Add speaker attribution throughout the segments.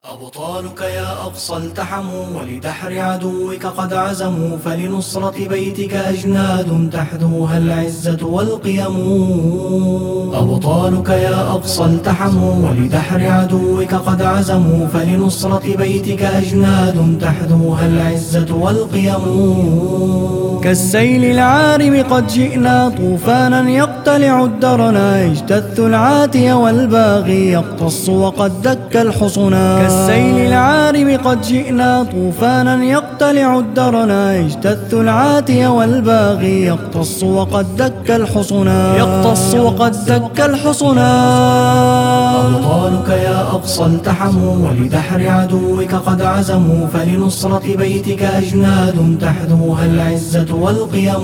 Speaker 1: أبطالك يا أقصى التحموا، ولدحر عدوك قد عزموا، فلنصرة بيتك أجناد تحذوها العزة والقيم. أبطالك يا أقصى التحموا، ولدحر عدوك قد عزموا، فلنصرة بيتك أجناد تحذوها العزة والقيم. كالسيل العارم قد جئنا، طوفانا يقتلع الدرنا، يجتث العاتي والباغي يقتص وقد دك الحصنا. كالسيل العارم قد جئنا، طوفانا يقتلع الدرنا، يجتث العاتي والباغي يقتص وقد دك الحصنا. يقتص وقد دك الحصنا. أبطالك يا أقصى التحموا، ولدحر عدوك قد عزموا، فلنصرة بيتك أجناد تحذوها العزة والقيم.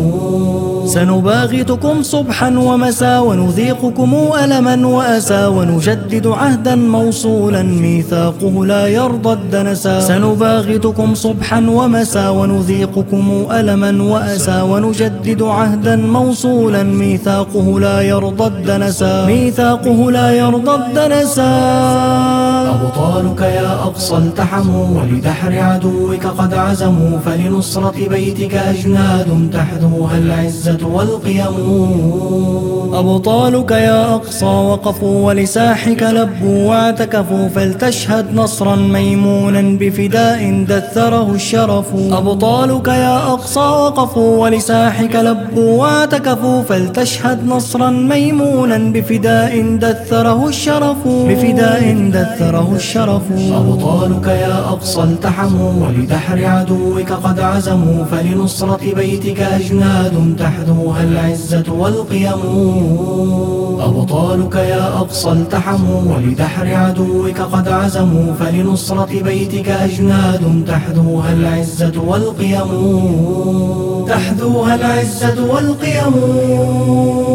Speaker 1: سنباغتكم صبحا ومساء، ونذيقكم ألما وأسى، ونجدد عهدا موصولا ميثاقه لا يرضى الدنسا. سنباغتكم صبحا ومساء، ونذيقكم ألما وأسى، ونجدد عهدا موصولا ميثاقه لا يرضى الدنسا. ميثاقه لا يرضى الدنسا. أبطالك يا أقصى التحموا، ولدحر عدوك قد عزموا، فلنصرة بيتك أجناد تحذوها العزة والقيم. أبطالك يا أقصى وقفوا، ولساحك لبوا واعتكفوا، فلتشهد نصرا ميمونا بفداء دثره الشرف. أبطالك يا أقصى وقفوا، ولساحك لبوا واعتكفوا، فلتشهد نصرا ميمونا بفداء دثره الشرف. بفداء دثره الشرف. أبطالك يا أقصى التحموا، ولدحر عدوك قد عزموا، فلنصرة بيتك أجناد تحذوها العزة والقيم. أبطالك يا أقصى التحموا، ولدحر عدوك قد عزموا، فلنصرة بيتك أجناد تحذوها العزة والقيم. تحذوها العزة والقيم.